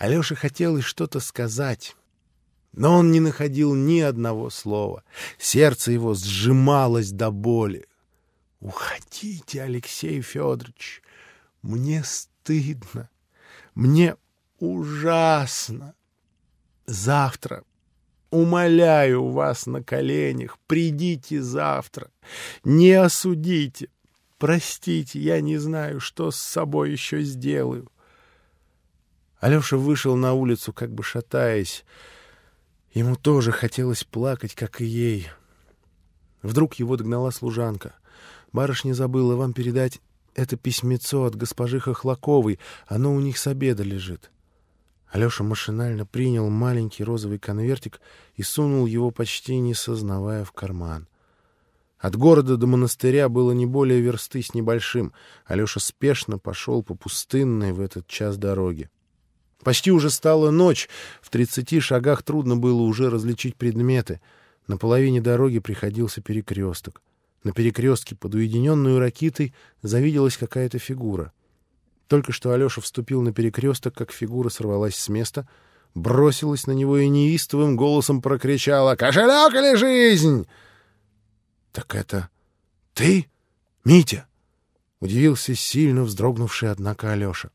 Алёше хотелось что-то сказать, но он не находил ни одного слова. Сердце его сжималось до боли. «Уходите, Алексей Федорович, мне стыдно, мне ужасно. Завтра, умоляю вас на коленях, придите завтра, не осудите, простите, я не знаю, что с собой еще сделаю». Алеша вышел на улицу, как бы шатаясь. Ему тоже хотелось плакать, как и ей. Вдруг его догнала служанка. «Барышня забыла вам передать это письмецо от госпожи Хохлаковой. Оно у них с обеда лежит». Алеша машинально принял маленький розовый конвертик и сунул его, почти не сознавая, в карман. От города до монастыря было не более версты с небольшим. Алеша спешно пошел по пустынной в этот час дороге. Почти уже стала ночь. В 30 шагах трудно было уже различить предметы. На половине дороги приходился перекресток. На перекрестке под уединенную ракитой завиделась какая-то фигура. Только что Алеша вступил на перекресток, как фигура сорвалась с места, бросилась на него и неистовым голосом прокричала: «Кошелек или жизнь?» «Так это ты, Митя?» — удивился сильно вздрогнувший, однако, Алеша.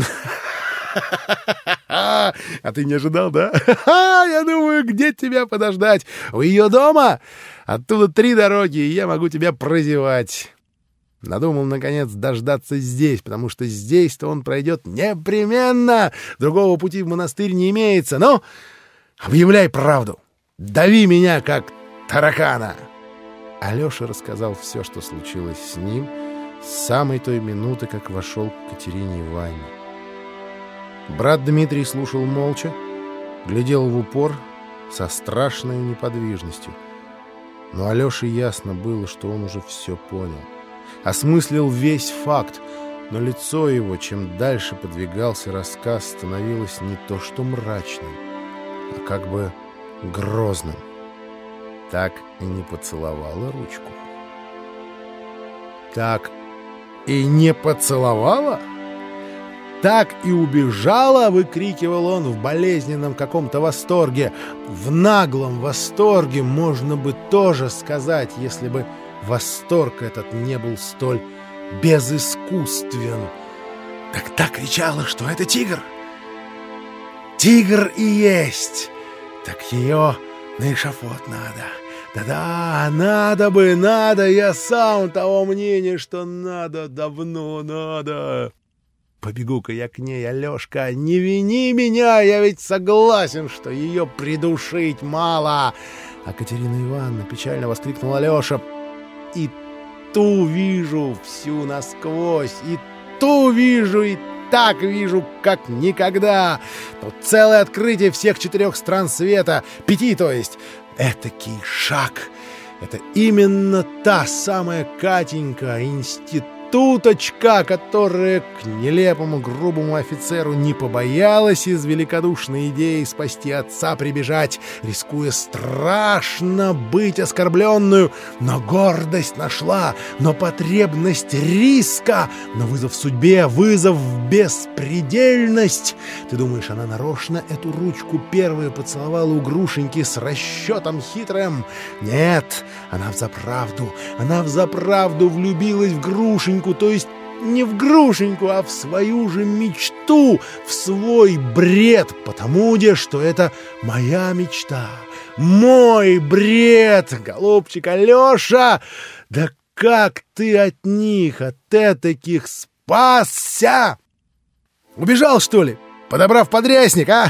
А ты не ожидал, да? Я думаю, где тебя подождать? У ее дома? Оттуда 3 дороги, и я могу тебя прозевать. Надумал, наконец, дождаться здесь, потому что здесь-то он пройдет непременно. Другого пути в монастырь не имеется. Ну, объявляй правду. Дави меня, как таракана. Алеша рассказал все, что случилось с ним с самой той минуты, как вошел к Катерине Ивановне. Брат Дмитрий слушал молча, глядел в упор со страшной неподвижностью. Но Алёше ясно было, что он уже все понял. Осмыслил весь факт, но лицо его, чем дальше подвигался рассказ, становилось не то что мрачным, а как бы грозным. Так и не поцеловала ручку. Так и не поцеловала? Так и убежала, выкрикивал он в болезненном каком-то восторге. В наглом восторге можно бы тоже сказать, если бы восторг этот не был столь безыскусствен. Так кричала, что это тигр. Тигр и есть. Так ее на эшафот надо. Да-да, надо, я сам того мнения, что надо, давно надо. Побегу-ка я к ней, Алешка, не вини меня, я ведь согласен, что ее придушить мало. А Катерина Ивановна печально воскликнула: Алеша, и ту вижу всю насквозь, и ту вижу, и так вижу, как никогда. Тут целое открытие всех 4 стран света, 5, то есть. Этакий шаг. Это именно та самая Катенька, институточка, которая к нелепому грубому офицеру не побоялась из великодушной идеи спасти отца прибежать, рискуя страшно быть оскорбленную, но гордость нашла, но потребность риска, но вызов судьбе, вызов в беспредельность. Ты думаешь, она нарочно эту ручку первую поцеловала у Грушеньки с расчетом хитрым? Нет, она взаправду влюбилась в Грушеньку, то есть не в Грушеньку, а в свою же мечту, в свой бред, потому что это моя мечта, мой бред, голубчик Алеша. Да как ты от них, от этаких спасся? Убежал, что ли, подобрав подрясник, а?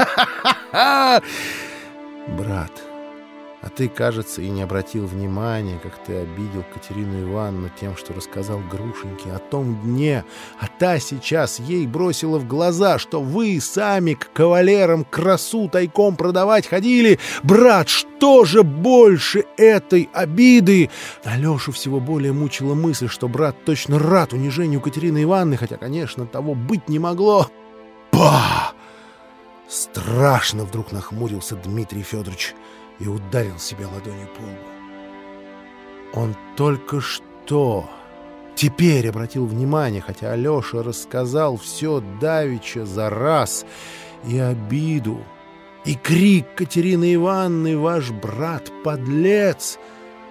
Брат, а ты, кажется, и не обратил внимания, как ты обидел Катерину Ивановну тем, что рассказал Грушеньке о том дне, а та сейчас ей бросила в глаза, что вы сами к кавалерам красу тайком продавать ходили. Брат, что же больше этой обиды? Алешу всего более мучила мысль, что брат точно рад унижению Катерины Ивановны, хотя, конечно, того быть не могло. Ба! Страшно вдруг нахмурился Дмитрий Федорович и ударил себя ладонью по лбу. Он только что теперь обратил внимание, хотя Алеша рассказал все давеча за раз, и обиду. И крик Катерины Ивановны: «Ваш брат подлец!»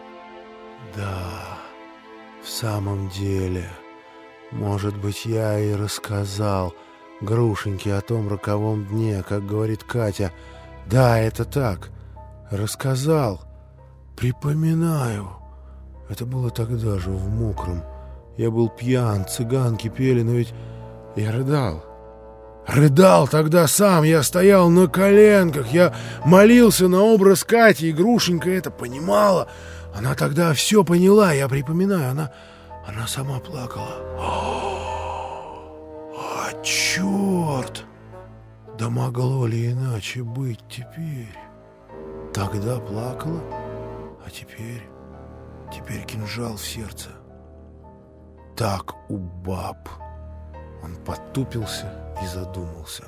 Да, в самом деле, может быть, я и рассказал Грушеньке о том роковом дне, как говорит Катя. Да, это так, рассказал. Припоминаю. Это было тогда же, в Мокром. Я был пьян, цыганки пели, но ведь я рыдал. Рыдал тогда сам, я стоял на коленках, я молился на образ Кати, и Грушенька это понимала. Она тогда все поняла, я припоминаю, она сама плакала. А черт! Да могло ли иначе быть теперь? Тогда плакала, а теперь кинжал в сердце. Так у баб. Он потупился и задумался.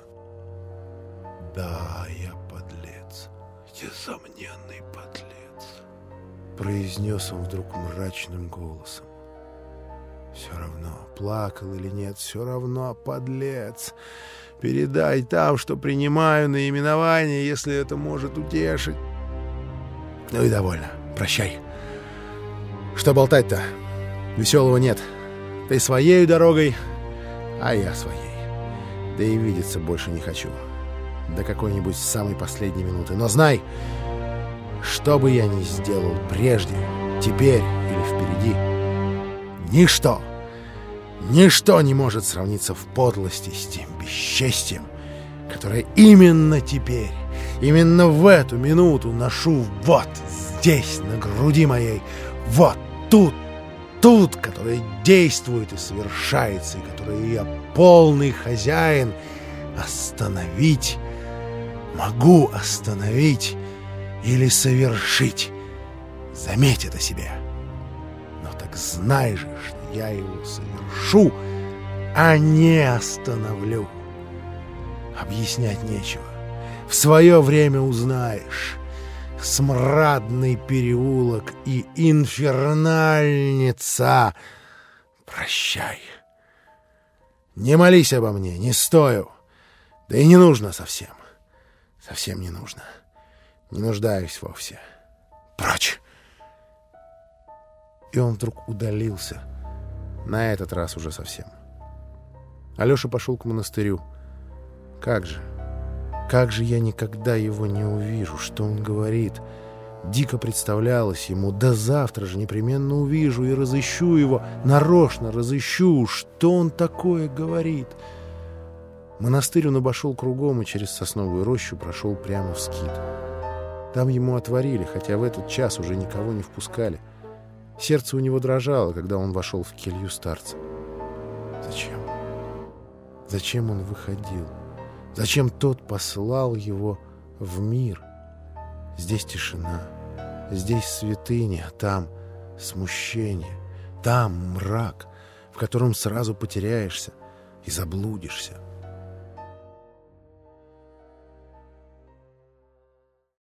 Да, я подлец, несомненный подлец, произнес он вдруг мрачным голосом. Все равно, плакал или нет, все равно подлец. Передай там, что принимаю наименование, если это может утешить. Ну и довольно, прощай. Что болтать-то? Веселого нет. Ты своей дорогой, а я своей. Да и видеться больше не хочу. До какой-нибудь самой последней минуты. Но знай, что бы я ни сделал прежде, теперь или впереди, ничто не может сравниться в подлости с тем бесчестием, которое именно теперь, именно в эту минуту ношу вот здесь, на груди моей, вот тут, которое действует и совершается, и которое я полный хозяин. Могу остановить или совершить. Заметь это себе. Но так знай же, что я его совершу, а не остановлю. Объяснять нечего. В свое время узнаешь. Смрадный переулок и инфернальница. Прощай. Не молись обо мне, не стою. Да и не нужно совсем. Совсем не нужно. Не нуждаюсь вовсе. Прочь. И он вдруг удалился. На этот раз уже совсем. Алеша пошел к монастырю. Как же я никогда его не увижу, что он говорит. Дико представлялось ему, да завтра же непременно увижу и разыщу его, нарочно разыщу, что он такое говорит. Монастырь он обошел кругом и через сосновую рощу прошел прямо в скит. Там ему отворили, хотя в этот час уже никого не впускали. Сердце у него дрожало, когда он вошел в келью старца. Зачем он выходил? Зачем тот послал его в мир? Здесь тишина, здесь святыня, а там смущение, там мрак, в котором сразу потеряешься и заблудишься.